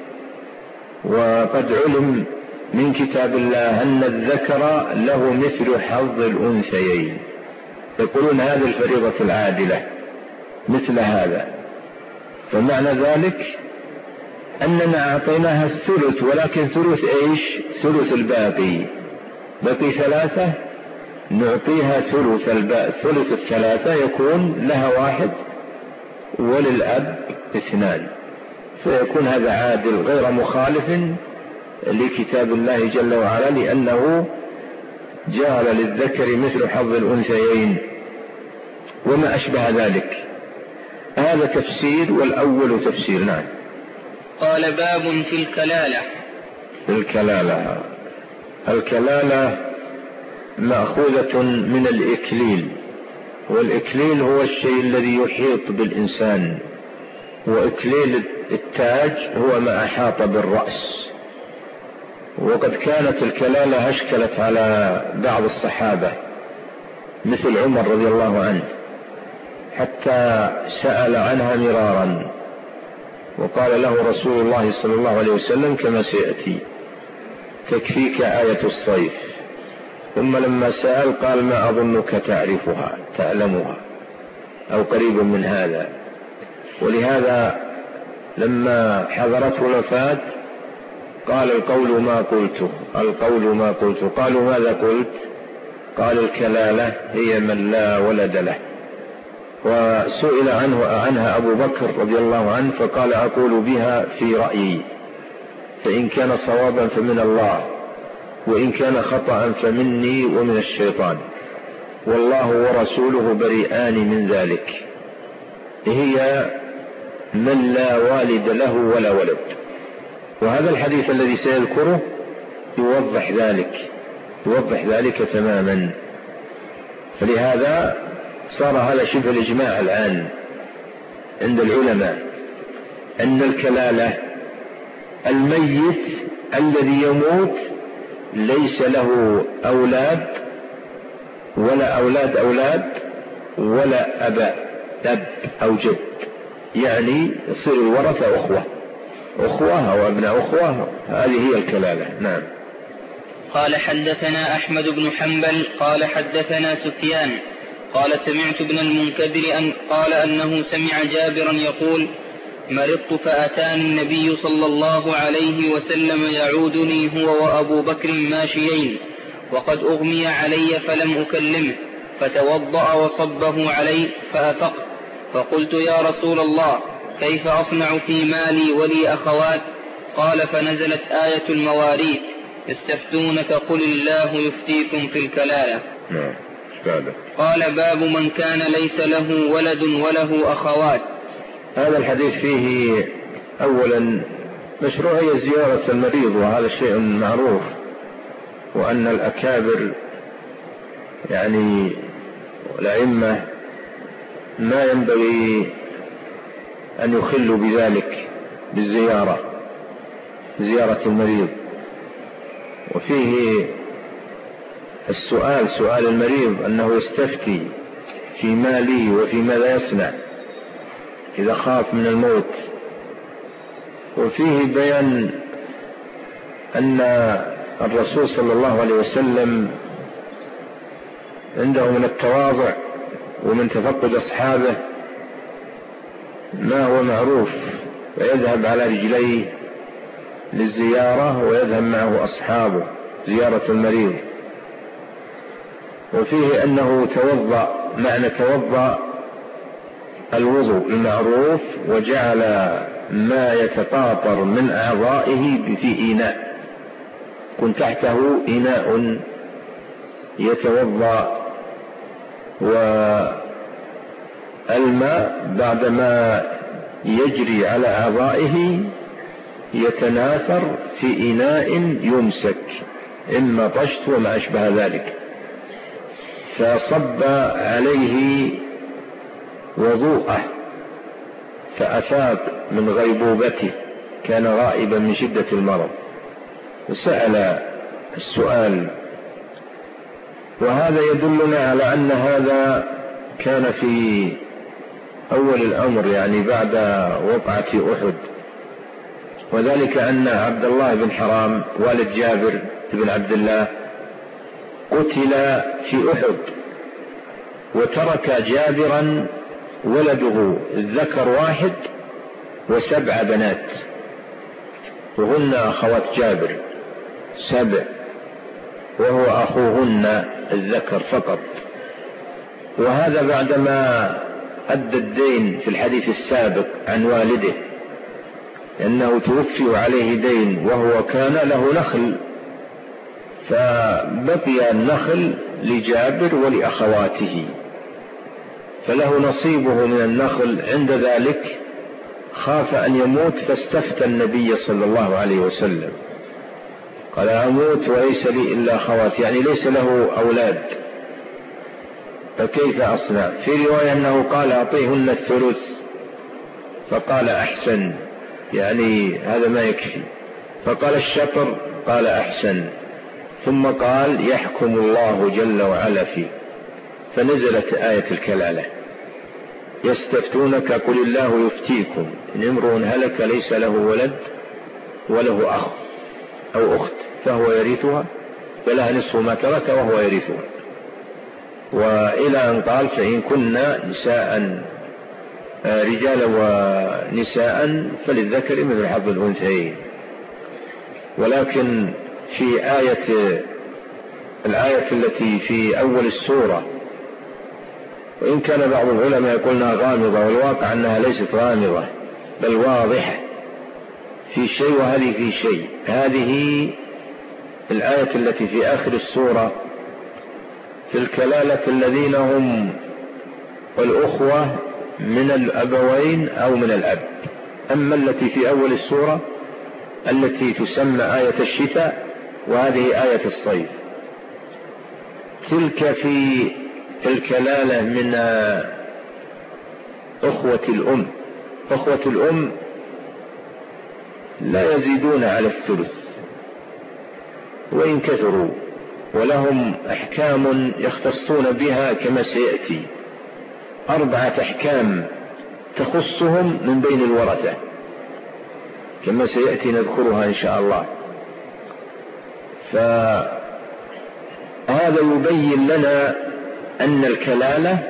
وقد علم من كتاب الله أن الذكر له مثل حظ الأنثيين. يقولون هذه الفريضة العادلة مثل هذا. فمعنى ذلك أننا أعطيناها الثلث، ولكن ثلث إيش؟ ثلث الباقي. بقي 3 نعطيها ثلث 3 يكون لها 1 وللأب 2، فيكون هذا عادل غير مخالف لكتاب الله جل وعلا، لأنه جعل للذكر مثل حظ الأنثيين وما أشبه ذلك. هذا تفسير، والأول تفسير. نعم. قال: باب في الكلالة. الكلالة مأخوذة من الإكليل، والإكليل هو الشيء الذي يحيط بالإنسان، وإكليل التاج هو ما أحاط بالرأس. وقد كانت الكلالة أشكلت على بعض الصحابة مثل عمر رضي الله عنه، حتى سأل عنها مرارا، وقال له رسول الله صلى الله عليه وسلم كما سيأتي: تكفيك آية الصيف. ثم لما سأل قال: ما أظنك تعلمها أو قريب من هذا. ولهذا لما حضرته الوفاة قال: القول ما قلت. قالوا: ماذا قلت؟ قال: الكلالة هي من لا ولد له. وسئل عنها أبو بكر رضي الله عنه فقال: أقول بها في رأيي، فإن كان صوابا فمن الله، وإن كان خطأ فمني ومن الشيطان، والله ورسوله بريئان من ذلك. هي من لا والد له ولا ولد. وهذا الحديث الذي سيذكره يوضح ذلك تماما. فلهذا صار هذا شبه الإجماع الآن عند العلماء أن الكلالة الميت الذي يموت ليس له أولاد ولا أولاد ولا أب أو جد، يعني يصير الورثة أخوة أو أبناء أخوة. هذه هي الكلالة. نعم. قال: حدثنا أحمد بن حنبل قال: حدثنا سفيان قال: سمعت ابن المنكدر قال أنه سمع جابرا يقول: مرضت فأتاني النبي صلى الله عليه وسلم يعودني هو وأبو بكر ماشيين، وقد أغمي علي فلم أكلمه، فتوضأ وصبه علي فأفقت، فقلت: يا رسول الله، كيف أصنع في مالي ولي أخوات؟ قال: فنزلت آية المواريث: يستفتونك قل الله يفتيكم في الكلالة. قال: باب من كان ليس له ولد وله أخوات. هذا الحديث فيه أولا مشروعية زيارة المريض، وهذا شيء معروف، وأن الأكابر يعني الأئمة ما ينبغي أن يخلوا بذلك زيارة المريض. وفيه سؤال المريض أنه يستفتي في ماله وفي ماذا يصنع إذا خاف من الموت. وفيه بيان أن الرسول صلى الله عليه وسلم عنده من التواضع ومن تفقد أصحابه ما هو معروف، ويذهب على رجليه للزيارة ويذهب معه أصحابه زيارة المريض. وفيه أنه توضأ، معنى توضأ الوضوء المعروف، وجعل ما يتقاطر من أعضائه في إناء، كن تحته إناء يتوضأ، والماء بعدما يجري على أعضائه يتناثر في إناء يمسك، إما طشت وما أشبه ذلك، فصب عليه وضوءه فأفاق من غيبوبته، كان غائبا من شدة المرض، وسأل السؤال. وهذا يدلنا على أن هذا كان في أول الأمر، يعني بعد وقعة أحد، وذلك أن عبد الله بن حرام والد جابر بن عبد الله قتل في أحد، وترك جابرا ولده الذكر 1 و7 بنات، وهن أخوات جابر 7، وهو أخوهن الذكر فقط. وهذا بعدما أدى الدين في الحديث السابق عن والده، لأنه توفي عليه دين وهو كان له نخل، فبقي النخل لجابر ولأخواته، فله نصيبه من النخل. عند ذلك خاف أن يموت، فاستفتى النبي صلى الله عليه وسلم، قال أموت وليس لي إلا أخوات، يعني ليس له أولاد، فكيف أصنع؟ في رواية أنه قال أعطيهن الثلث، فقال أحسن، يعني هذا ما يكفي. فقال الشطر، قال أحسن. ثم قال يحكم الله جل وعلا فيه، فنزلت آية الكلالة: يستفتونك قل الله يفتيكم إن امرؤ هلك ليس له ولد وله أخ أو أخت فهو يرثها فلها نصف ما ترك وهو يرثها، وإلى أن قال فإن كنا نساء رجالا ونساء فللذكر مثل حظ الأنثيين. ولكن في الآية التي في أول السورة، وإن كان بعض العلماء يقولنا غامضة، والواقع أنها ليست غامضة بل واضحة في شيء وهذه في شيء. هذه الآية التي في آخر السورة في الكلالة الذين هم الأخوة من الأبوين أو من الأب. أما التي في أول السورة التي تسمى آية الشتاء، وهذه آية الصيف، تلك في الكلالة من أخوة الأم. أخوة الأم لا يزيدون على الثلث وإن كثروا، ولهم أحكام يختصون بها كما سيأتي، 4 أحكام تخصهم من بين الورثة كما سيأتي نذكرها إن شاء الله. فهذا يبين لنا أن الكلالة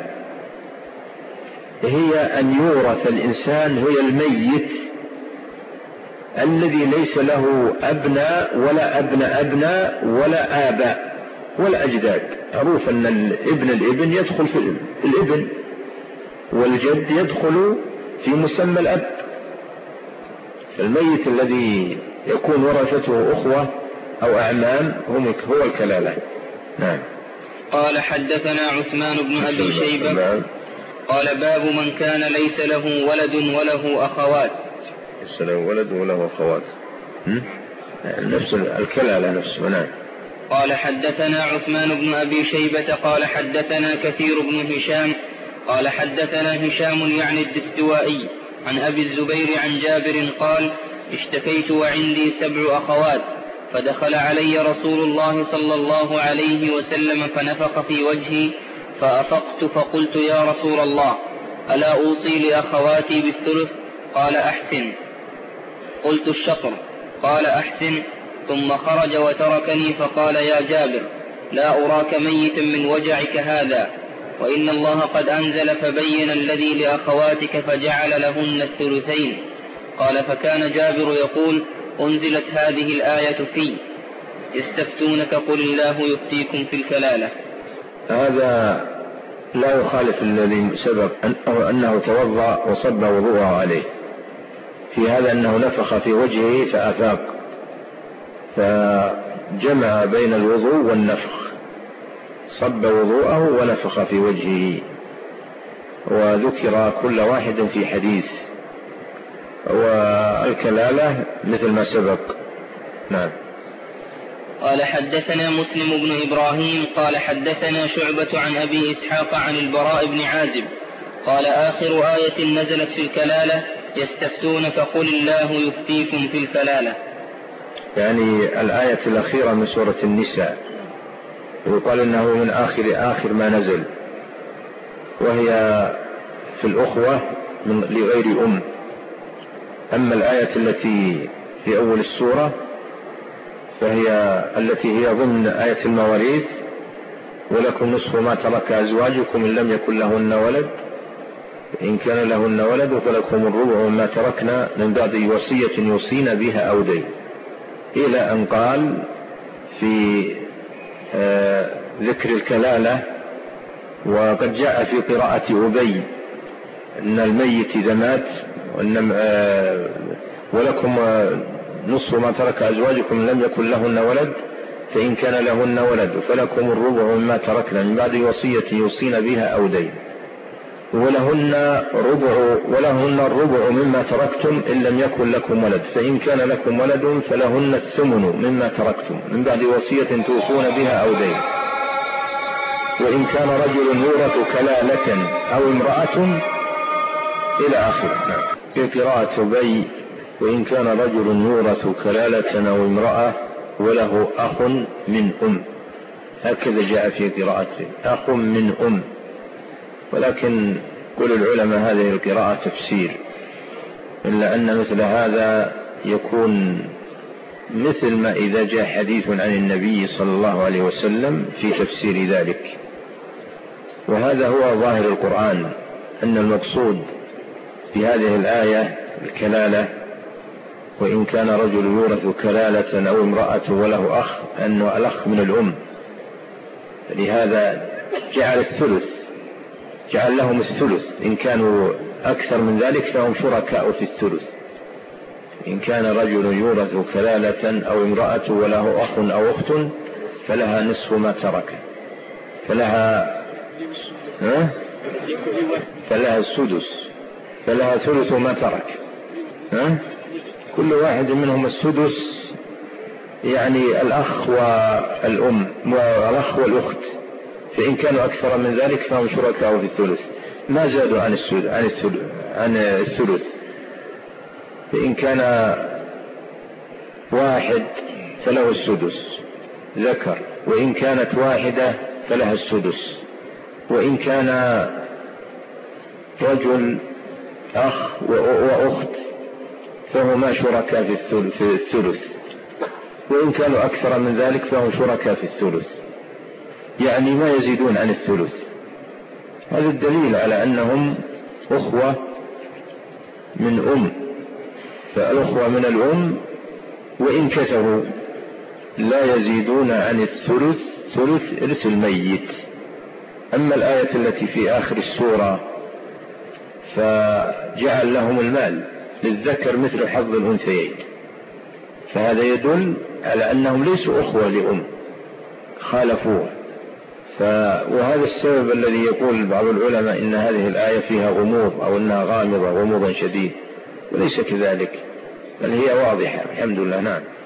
هي أن يورث الإنسان، هي الميت الذي ليس له أبناء ولا أبناء ولا آباء ولا أجداد. معروف أن الابن يدخل في الابن، والجد يدخل في مسمى الأب. فالميت الذي يكون ورثته أخوة أو أعمام هو الكلالة. نعم. قال حدثنا عثمان بن أبي شيبة قال باب من كان ليس له ولد وله أخوات. ليس له ولد وله أخوات، نفس الكلالة نفسه. نعم. قال حدثنا عثمان بن أبي شيبة قال حدثنا كثير بن هشام قال حدثنا هشام يعني الدستوائي عن أبي الزبير عن جابر قال اشتكيت وعندي 7 أخوات، فدخل علي رسول الله صلى الله عليه وسلم فنفخ في وجهي، فأفقت فقلت يا رسول الله ألا أوصي لأخواتي بالثلث؟ قال أحسن. قلت الشطر؟ قال أحسن. ثم خرج وتركني، فقال يا جابر لا أراك ميتا من وجعك هذا، وإن الله قد أنزل فبين الذي لأخواتك فجعل لهن الثلثين. قال فكان جابر يقول أنزلت هذه الآية في يستفتونك قل الله يفتيكم في الكلالة. هذا لا يخالف الذي سبق أنه توضأ وصب وضوءه عليه، في هذا أنه نفخ في وجهه فأفاق، فجمع بين الوضوء والنفخ، صب وضوءه ونفخ في وجهه، وذكر كل واحد في حديث، والكلالة مثل ما سبق. نعم. قال حدثنا مسلم بن إبراهيم قال حدثنا شعبة عن أبي إسحاق عن البراء بن عازب قال آخر آية نزلت في الكلالة يستفتونك قل الله يفتيكم في الكلالة. يعني الآية الأخيرة من سورة النساء، ويقال إنه من آخر ما نزل، وهي في الأخوة لغير أم. أما الآية التي في أول السورة فهي التي هي ضمن آية المواريث: ولكم نصف ما ترك أزواجكم إن لم يكن لهن ولد، إن كان لهن ولد فلكم الربع مما تركنا من بعد وصية يوصين بها أو دين، إلى أن قال في ذكر الكلالة: وقد جاء في قراءة أبي أن الميت إذا مات ولكم نصف ما ترك أزواجكم إن لم يكن لهن ولد، فإن كان لهن ولد فلكم الربع مما تركنا من بعد وصية يوصين بها أو دين، ولهن الربع مما تركتم إن لم يكن لكم ولد، فإن كان لكم ولد فلهن الثمن مما تركتم من بعد وصية توصون بها أو دين، وإن كان رجل يورث كلالة أو امرأة إلى آخره. في قراءة أبي: وإن كان رجل يورث كلالة أو امرأة وله أخ من أم. هكذا جاء في قراءته: أخ من أم. ولكن كل العلماء هذه القراءة تفسير، إلا أن مثل هذا يكون مثل ما إذا جاء حديث عن النبي صلى الله عليه وسلم في تفسير ذلك. وهذا هو ظاهر القرآن، أن المقصود في هذه الآية الكلالة: وإن كان رجل يورث كلالة أو امرأة وله أخ، أنه الأخ من الأم، لهذا جعل لهم الثلث، إن كانوا أكثر من ذلك فهم شركاء في الثلث. إن كان رجل يورث كلالة أو امرأة وله أخ أو أخت فلها نصف ما ترك، فلها السدس، فلها ثلث ما ترك. كل واحد منهم السدس، يعني الأخ والأم والأخ والأخت، فإن كانوا أكثر من ذلك فهم شركاء في الثلث، ما زادوا عن الثلث. فإن كان واحد فله السدس ذكر، وإن كانت واحدة فلها السدس، وإن كان رجل أخ وأخت فهما شركاء في الثلث، وإن كانوا أكثر من ذلك فهم شركاء في الثلث، يعني ما يزيدون عن الثلث. هذا الدليل على أنهم أخوة من أم، فالأخوة من الأم وإن كثروا لا يزيدون عن الثلث، ثلث إرث الميت. أما الآية التي في آخر السورة فجعل لهم المال للذكر مثل حظ الأنثيين، فهذا يدل على أنهم ليسوا أخوة لأم، خالفوه. وهذا السبب الذي يقول بعض العلماء إن هذه الآية فيها غموض أو أنها غامضة غموضا شديد، وليس كذلك، بل هي واضحة الحمد لله. نعم.